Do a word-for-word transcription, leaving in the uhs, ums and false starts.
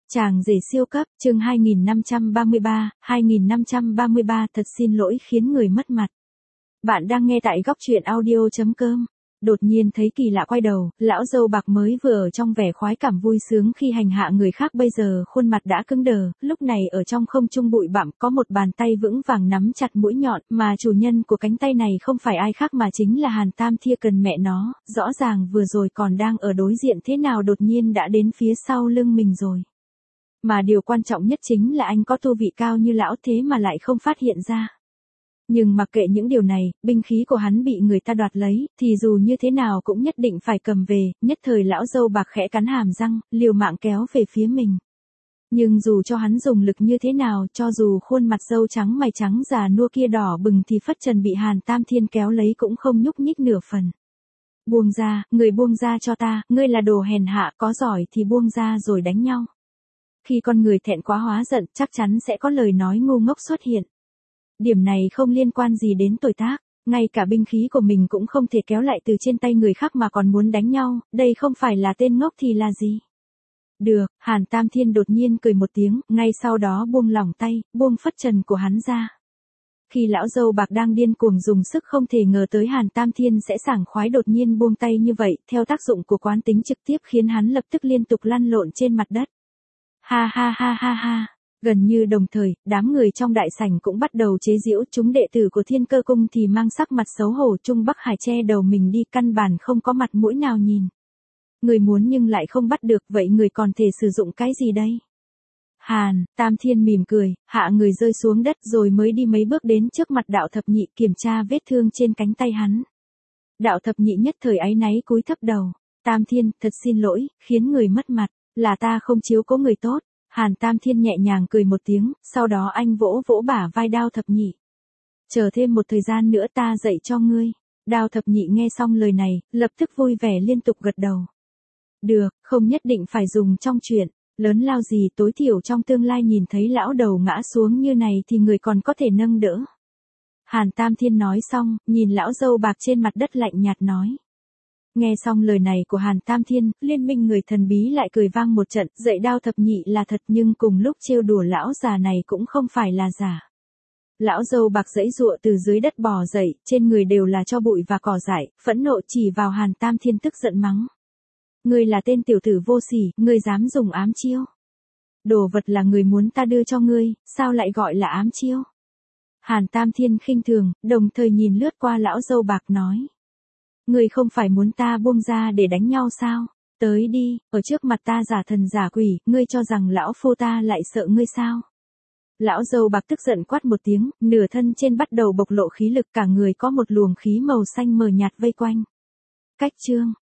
Chàng rể siêu cấp, chương hai nghìn năm trăm ba mươi ba, hai nghìn năm trăm ba mươi ba thật xin lỗi khiến người mất mặt. Bạn đang nghe tại góc truyện audio chấm com. Đột nhiên thấy kỳ lạ quay đầu, lão dâu bạc mới vừa ở trong vẻ khoái cảm vui sướng khi hành hạ người khác bây giờ khuôn mặt đã cứng đờ, lúc này ở trong không trung bụi bặm có một bàn tay vững vàng nắm chặt mũi nhọn, mà chủ nhân của cánh tay này không phải ai khác mà chính là Hàn Tam Thia cần mẹ nó, rõ ràng vừa rồi còn đang ở đối diện thế nào đột nhiên đã đến phía sau lưng mình rồi. Mà điều quan trọng nhất chính là anh có tu vị cao như lão thế mà lại không phát hiện ra. Nhưng mặc kệ những điều này, binh khí của hắn bị người ta đoạt lấy, thì dù như thế nào cũng nhất định phải cầm về, nhất thời lão dâu bạc khẽ cắn hàm răng, liều mạng kéo về phía mình. Nhưng dù cho hắn dùng lực như thế nào, cho dù khuôn mặt dâu trắng mày trắng già nua kia đỏ bừng thì phất trần bị Hàn Tam Thiên kéo lấy cũng không nhúc nhích nửa phần. Buông ra, người buông ra cho ta, ngươi là đồ hèn hạ, có giỏi thì buông ra rồi đánh nhau. Khi con người thẹn quá hóa giận, chắc chắn sẽ có lời nói ngu ngốc xuất hiện. Điểm này không liên quan gì đến tuổi tác, ngay cả binh khí của mình cũng không thể kéo lại từ trên tay người khác mà còn muốn đánh nhau, đây không phải là tên ngốc thì là gì. Được, Hàn Tam Thiên đột nhiên cười một tiếng, ngay sau đó buông lỏng tay, buông phất trần của hắn ra. Khi lão dâu bạc đang điên cuồng dùng sức không thể ngờ tới Hàn Tam Thiên sẽ sảng khoái đột nhiên buông tay như vậy, theo tác dụng của quán tính trực tiếp khiến hắn lập tức liên tục lăn lộn trên mặt đất. Ha ha ha ha ha. Gần như đồng thời, đám người trong đại sảnh cũng bắt đầu chế giễu, chúng đệ tử của Thiên Cơ Cung thì mang sắc mặt xấu hổ Trung Bắc Hải che đầu mình đi, căn bản không có mặt mũi nào nhìn. Người muốn nhưng lại không bắt được, vậy người còn thể sử dụng cái gì đây? Hàn Tam Thiên mỉm cười, hạ người rơi xuống đất rồi mới đi mấy bước đến trước mặt Đạo Thập Nhị kiểm tra vết thương trên cánh tay hắn. Đạo Thập Nhị nhất thời áy náy cúi thấp đầu. Tam Thiên, thật xin lỗi, khiến người mất mặt, là ta không chiếu cố người tốt. Hàn Tam Thiên nhẹ nhàng cười một tiếng, sau đó anh vỗ vỗ bả vai Đao Thập Nhị. Chờ thêm một thời gian nữa ta dạy cho ngươi. Đao Thập Nhị nghe xong lời này, lập tức vui vẻ liên tục gật đầu. Được, không nhất định phải dùng trong chuyện, lớn lao gì tối thiểu trong tương lai nhìn thấy lão đầu ngã xuống như này thì người còn có thể nâng đỡ. Hàn Tam Thiên nói xong, nhìn lão dâu bạc trên mặt đất lạnh nhạt nói. Nghe xong lời này của Hàn Tam Thiên, liên minh người thần bí lại cười vang một trận, dạy Đao Thập Nhị là thật nhưng cùng lúc trêu đùa lão già này cũng không phải là giả. Lão dâu bạc giãy giụa từ dưới đất bò dậy, trên người đều là tro bụi và cỏ dại, phẫn nộ chỉ vào Hàn Tam Thiên tức giận mắng. Ngươi là tên tiểu tử vô sỉ, ngươi dám dùng ám chiêu. Đồ vật là người muốn ta đưa cho ngươi, sao lại gọi là ám chiêu? Hàn Tam Thiên khinh thường, đồng thời nhìn lướt qua lão dâu bạc nói. Ngươi không phải muốn ta buông ra để đánh nhau sao? Tới đi, ở trước mặt ta giả thần giả quỷ, ngươi cho rằng lão phu ta lại sợ ngươi sao? Lão dâu bạc tức giận quát một tiếng, nửa thân trên bắt đầu bộc lộ khí lực, cả người có một luồng khí màu xanh mờ nhạt vây quanh. Cách chương